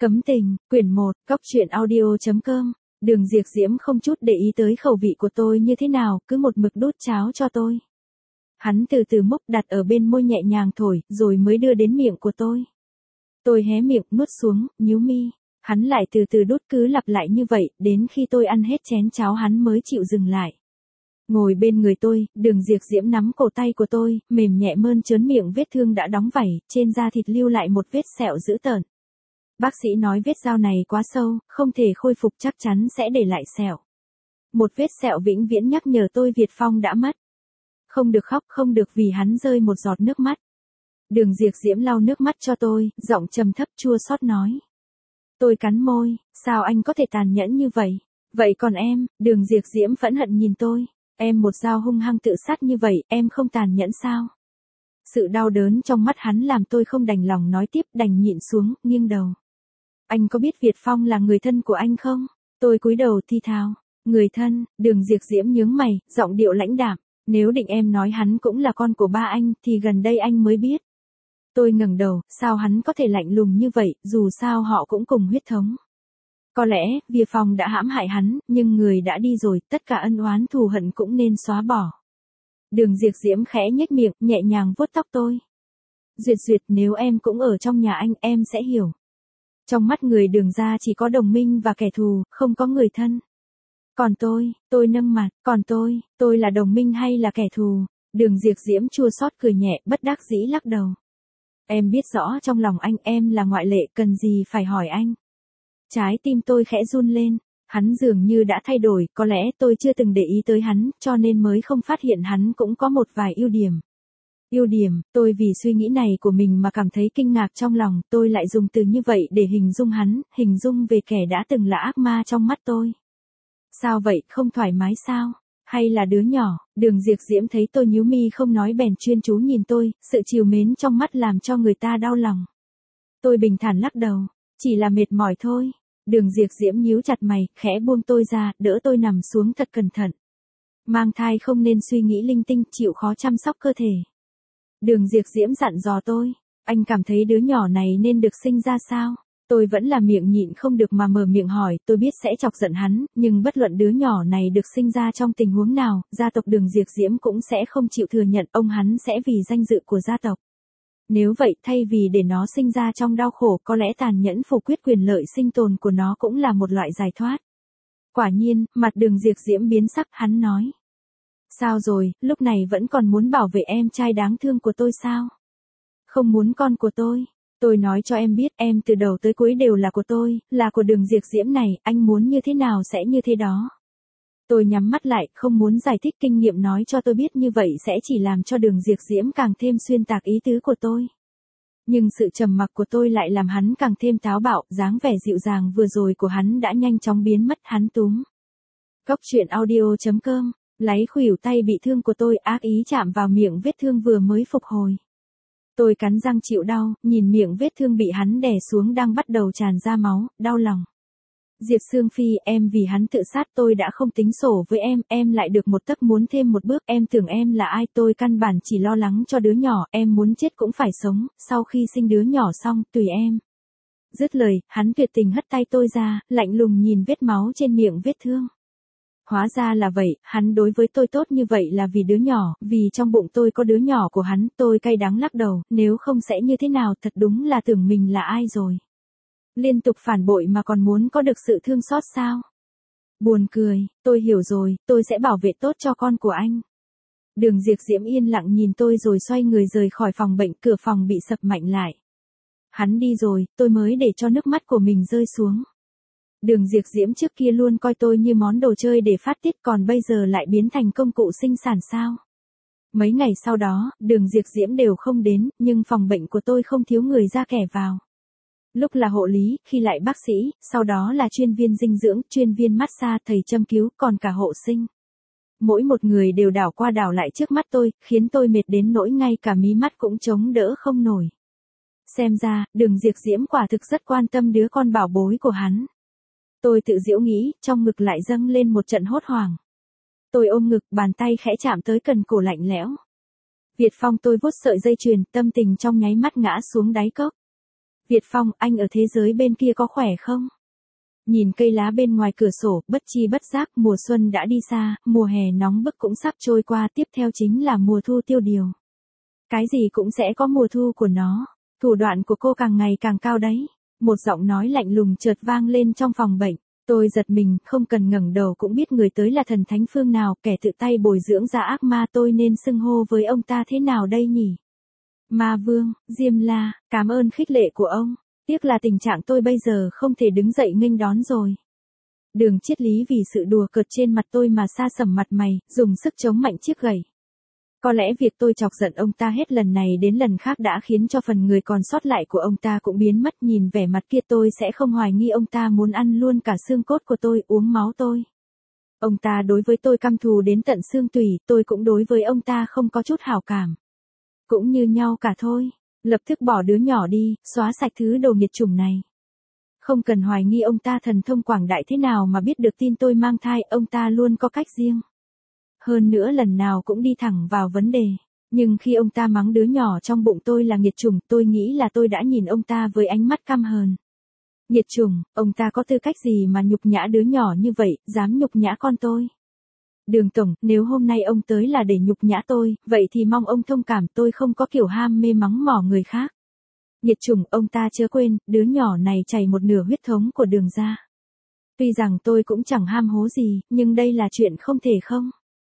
Cấm tình, quyển 1, cóc truyện audio.com. Đường Diệp Diễm không chút để ý tới khẩu vị của tôi như thế nào, cứ một mực đút cháo cho tôi. Hắn từ từ múc đặt ở bên môi nhẹ nhàng thổi, rồi mới đưa đến miệng của tôi. Tôi hé miệng, nuốt xuống, nhíu mi. Hắn lại từ từ đút, cứ lặp lại như vậy, đến khi tôi ăn hết chén cháo hắn mới chịu dừng lại. Ngồi bên người tôi, Đường Diệp Diễm nắm cổ tay của tôi, mềm nhẹ mơn trớn miệng vết thương đã đóng vảy, trên da thịt lưu lại một vết sẹo dữ tợn. Bác sĩ nói vết dao này quá sâu, không thể khôi phục, chắc chắn sẽ để lại sẹo. Một vết sẹo vĩnh viễn nhắc nhở tôi Việt Phong đã mất. Không được khóc, không được vì hắn rơi một giọt nước mắt. Đường Diệp Diễm lau nước mắt cho tôi, giọng trầm thấp chua xót nói. Tôi cắn môi, sao anh có thể tàn nhẫn như vậy? Vậy còn em? Đường Diệp Diễm phẫn hận nhìn tôi. Em một dao hung hăng tự sát như vậy, em không tàn nhẫn sao? Sự đau đớn trong mắt hắn làm tôi không đành lòng nói tiếp, đành nhịn xuống, nghiêng đầu. Anh có biết Việt Phong là người thân của anh không? Tôi cúi đầu thi thào. Người thân? Đường Diệp Diễm nhướng mày, giọng điệu lãnh đạm. Nếu định em nói hắn cũng là con của ba anh, thì gần đây anh mới biết. Tôi ngẩng đầu, sao hắn có thể lạnh lùng như vậy, dù sao họ cũng cùng huyết thống. Có lẽ, Việt Phong đã hãm hại hắn, nhưng người đã đi rồi, tất cả ân oán thù hận cũng nên xóa bỏ. Đường Diệp Diễm khẽ nhếch miệng, nhẹ nhàng vuốt tóc tôi. Duyệt Duyệt, nếu em cũng ở trong nhà anh, em sẽ hiểu. Trong mắt người Đường gia chỉ có đồng minh và kẻ thù, không có người thân. Còn tôi nâng mặt, còn tôi là đồng minh hay là kẻ thù? Đường Diệp Diễm chua xót cười nhẹ, bất đắc dĩ lắc đầu. Em biết rõ trong lòng anh, em là ngoại lệ, cần gì phải hỏi anh. Trái tim tôi khẽ run lên, hắn dường như đã thay đổi, có lẽ tôi chưa từng để ý tới hắn, cho nên mới không phát hiện hắn cũng có một vài ưu điểm. Ưu điểm, tôi vì suy nghĩ này của mình mà cảm thấy kinh ngạc trong lòng, tôi lại dùng từ như vậy để hình dung hắn, hình dung về kẻ đã từng là ác ma trong mắt tôi. Sao vậy, không thoải mái sao? Hay là đứa nhỏ? Đường Diệp Diễm thấy tôi nhíu mi không nói bèn chuyên chú nhìn tôi, sự trìu mến trong mắt làm cho người ta đau lòng. Tôi bình thản lắc đầu, chỉ là mệt mỏi thôi. Đường Diệp Diễm nhíu chặt mày, khẽ buông tôi ra, đỡ tôi nằm xuống thật cẩn thận. Mang thai không nên suy nghĩ linh tinh, chịu khó chăm sóc cơ thể. Đường Diệp Diễm dặn dò tôi, anh cảm thấy đứa nhỏ này nên được sinh ra sao? Tôi vẫn là miệng nhịn không được mà mở miệng hỏi, tôi biết sẽ chọc giận hắn, nhưng bất luận đứa nhỏ này được sinh ra trong tình huống nào, gia tộc Đường Diệp Diễm cũng sẽ không chịu thừa nhận, ông hắn sẽ vì danh dự của gia tộc. Nếu vậy, thay vì để nó sinh ra trong đau khổ, có lẽ tàn nhẫn phủ quyết quyền lợi sinh tồn của nó cũng là một loại giải thoát. Quả nhiên, mặt Đường Diệp Diễm biến sắc, hắn nói. Sao rồi, lúc này vẫn còn muốn bảo vệ em trai đáng thương của tôi sao? Không muốn con của tôi. Tôi nói cho em biết, em từ đầu tới cuối đều là của tôi, là của Đường Diệp Diễm này, anh muốn như thế nào sẽ như thế đó. Tôi nhắm mắt lại, không muốn giải thích, kinh nghiệm nói cho tôi biết như vậy sẽ chỉ làm cho Đường Diệp Diễm càng thêm xuyên tạc ý tứ của tôi. Nhưng sự trầm mặc của tôi lại làm hắn càng thêm táo bạo, dáng vẻ dịu dàng vừa rồi của hắn đã nhanh chóng biến mất, hắn túm. cóc truyện audio.com, lấy khuỷu tay bị thương của tôi, ác ý chạm vào miệng vết thương vừa mới phục hồi. Tôi cắn răng chịu đau, nhìn miệng vết thương bị hắn đè xuống đang bắt đầu tràn ra máu, đau lòng. Diệp Sương Phi, em vì hắn tự sát tôi đã không tính sổ với em lại được một tấc muốn thêm một bước, em tưởng em là ai, tôi căn bản chỉ lo lắng cho đứa nhỏ, em muốn chết cũng phải sống, sau khi sinh đứa nhỏ xong, tùy em. Dứt lời, hắn tuyệt tình hất tay tôi ra, lạnh lùng nhìn vết máu trên miệng vết thương. Hóa ra là vậy, hắn đối với tôi tốt như vậy là vì đứa nhỏ, vì trong bụng tôi có đứa nhỏ của hắn, tôi cay đắng lắc đầu, nếu không sẽ như thế nào, thật đúng là tưởng mình là ai rồi. Liên tục phản bội mà còn muốn có được sự thương xót sao? Buồn cười, tôi hiểu rồi, tôi sẽ bảo vệ tốt cho con của anh. Đường Diệp Diễm yên lặng nhìn tôi rồi xoay người rời khỏi phòng bệnh, cửa phòng bị sập mạnh lại. Hắn đi rồi, tôi mới để cho nước mắt của mình rơi xuống. Đường Diệp Diễm trước kia luôn coi tôi như món đồ chơi để phát tiết, còn bây giờ lại biến thành công cụ sinh sản sao? Mấy ngày sau đó, Đường Diệp Diễm đều không đến, nhưng phòng bệnh của tôi không thiếu người ra kẻ vào. Lúc là hộ lý, khi lại bác sĩ, sau đó là chuyên viên dinh dưỡng, chuyên viên massage, thầy châm cứu, còn cả hộ sinh. Mỗi một người đều đảo qua đảo lại trước mắt tôi, khiến tôi mệt đến nỗi ngay cả mí mắt cũng chống đỡ không nổi. Xem ra, Đường Diệp Diễm quả thực rất quan tâm đứa con bảo bối của hắn. Tôi tự giễu nghĩ, trong ngực lại dâng lên một trận hốt hoảng. Tôi ôm ngực, bàn tay khẽ chạm tới cần cổ lạnh lẽo. Việt Phong, tôi vuốt sợi dây chuyền, tâm tình trong nháy mắt ngã xuống đáy cốc. Việt Phong, anh ở thế giới bên kia có khỏe không? Nhìn cây lá bên ngoài cửa sổ, bất chi bất giác mùa xuân đã đi xa, mùa hè nóng bức cũng sắp trôi qua, tiếp theo chính là mùa thu tiêu điều. Cái gì cũng sẽ có mùa thu của nó. Thủ đoạn của cô càng ngày càng cao đấy. Một giọng nói lạnh lùng chợt vang lên trong phòng bệnh. Tôi giật mình, không cần ngẩng đầu cũng biết người tới là thần thánh phương nào, kẻ tự tay bồi dưỡng ra ác ma, tôi nên xưng hô với ông ta thế nào đây nhỉ? Ma Vương, Diêm La, cảm ơn khích lệ của ông. Tiếc là tình trạng tôi bây giờ không thể đứng dậy nghênh đón rồi. Đường Triết Lý vì sự đùa cợt trên mặt tôi mà sa sầm mặt mày, dùng sức chống mạnh chiếc gậy. Có lẽ việc tôi chọc giận ông ta hết lần này đến lần khác đã khiến cho phần người còn sót lại của ông ta cũng biến mất, nhìn vẻ mặt kia tôi sẽ không hoài nghi ông ta muốn ăn luôn cả xương cốt của tôi, uống máu tôi. Ông ta đối với tôi căm thù đến tận xương tủy, tôi cũng đối với ông ta không có chút hảo cảm. Cũng như nhau cả thôi, lập tức bỏ đứa nhỏ đi, xóa sạch thứ đồ nghiệt chủng này. Không cần hoài nghi ông ta thần thông quảng đại thế nào mà biết được tin tôi mang thai, ông ta luôn có cách riêng. Hơn nữa lần nào cũng đi thẳng vào vấn đề. Nhưng khi ông ta mắng đứa nhỏ trong bụng tôi là nghiệt chủng, tôi nghĩ là tôi đã nhìn ông ta với ánh mắt căm hờn. Nghiệt chủng, ông ta có tư cách gì mà nhục nhã đứa nhỏ như vậy, dám nhục nhã con tôi. Đường Tổng, nếu hôm nay ông tới là để nhục nhã tôi, vậy thì mong ông thông cảm, tôi không có kiểu ham mê mắng mỏ người khác. Nghiệt chủng, ông ta chớ quên, đứa nhỏ này chảy một nửa huyết thống của Đường gia. Tuy rằng tôi cũng chẳng ham hố gì, nhưng đây là chuyện không thể không.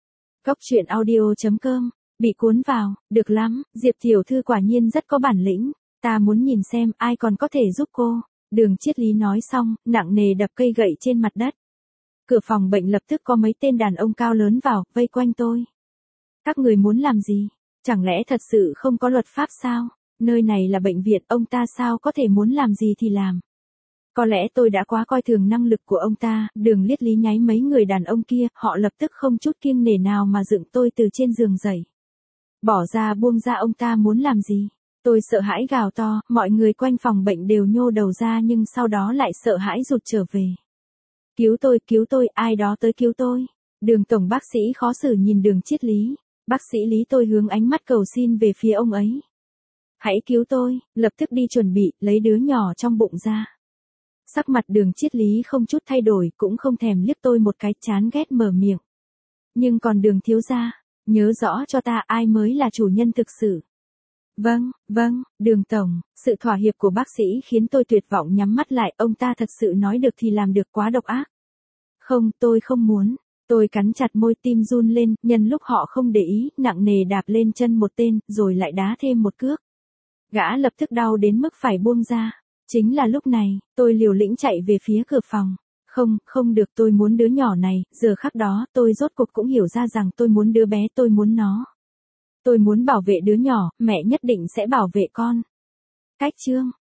Cốc truyện audio.com, bị cuốn vào, được lắm, Diệp tiểu thư quả nhiên rất có bản lĩnh, ta muốn nhìn xem ai còn có thể giúp cô. Đường Triết Lý nói xong, nặng nề đập cây gậy trên mặt đất. Cửa phòng bệnh lập tức có mấy tên đàn ông cao lớn vào, vây quanh tôi. Các người muốn làm gì? Chẳng lẽ thật sự không có luật pháp sao? Nơi này là bệnh viện, ông ta sao có thể muốn làm gì thì làm? Có lẽ tôi đã quá coi thường năng lực của ông ta, Đường Triết Lý nháy mấy người đàn ông kia, họ lập tức không chút kiêng nể nào mà dựng tôi từ trên giường dậy. Bỏ ra buông ra, ông ta muốn làm gì? Tôi sợ hãi gào to, mọi người quanh phòng bệnh đều nhô đầu ra nhưng sau đó lại sợ hãi rụt trở về. Cứu tôi, ai đó tới cứu tôi. Đường Tổng bác sĩ khó xử nhìn Đường Triết Lý. Bác sĩ Lý, tôi hướng ánh mắt cầu xin về phía ông ấy. Hãy cứu tôi, lập tức đi chuẩn bị, lấy đứa nhỏ trong bụng ra. Sắc mặt Đường Triết Lý không chút thay đổi, cũng không thèm liếc tôi một cái, chán ghét mở miệng. Nhưng còn Đường thiếu gia, nhớ rõ cho ta ai mới là chủ nhân thực sự. Vâng, Đường Tổng, sự thỏa hiệp của bác sĩ khiến tôi tuyệt vọng nhắm mắt lại, ông ta thật sự nói được thì làm được, quá độc ác. Không, tôi không muốn. Tôi cắn chặt môi, tim run lên, nhân lúc họ không để ý, nặng nề đạp lên chân một tên, rồi lại đá thêm một cước. Gã lập tức đau đến mức phải buông ra. Chính là lúc này, tôi liều lĩnh chạy về phía cửa phòng. Không được, tôi muốn đứa nhỏ này, giờ khắc đó, tôi rốt cuộc cũng hiểu ra rằng tôi muốn đứa bé, tôi muốn nó. Tôi muốn bảo vệ đứa nhỏ, mẹ nhất định sẽ bảo vệ con. Cách chương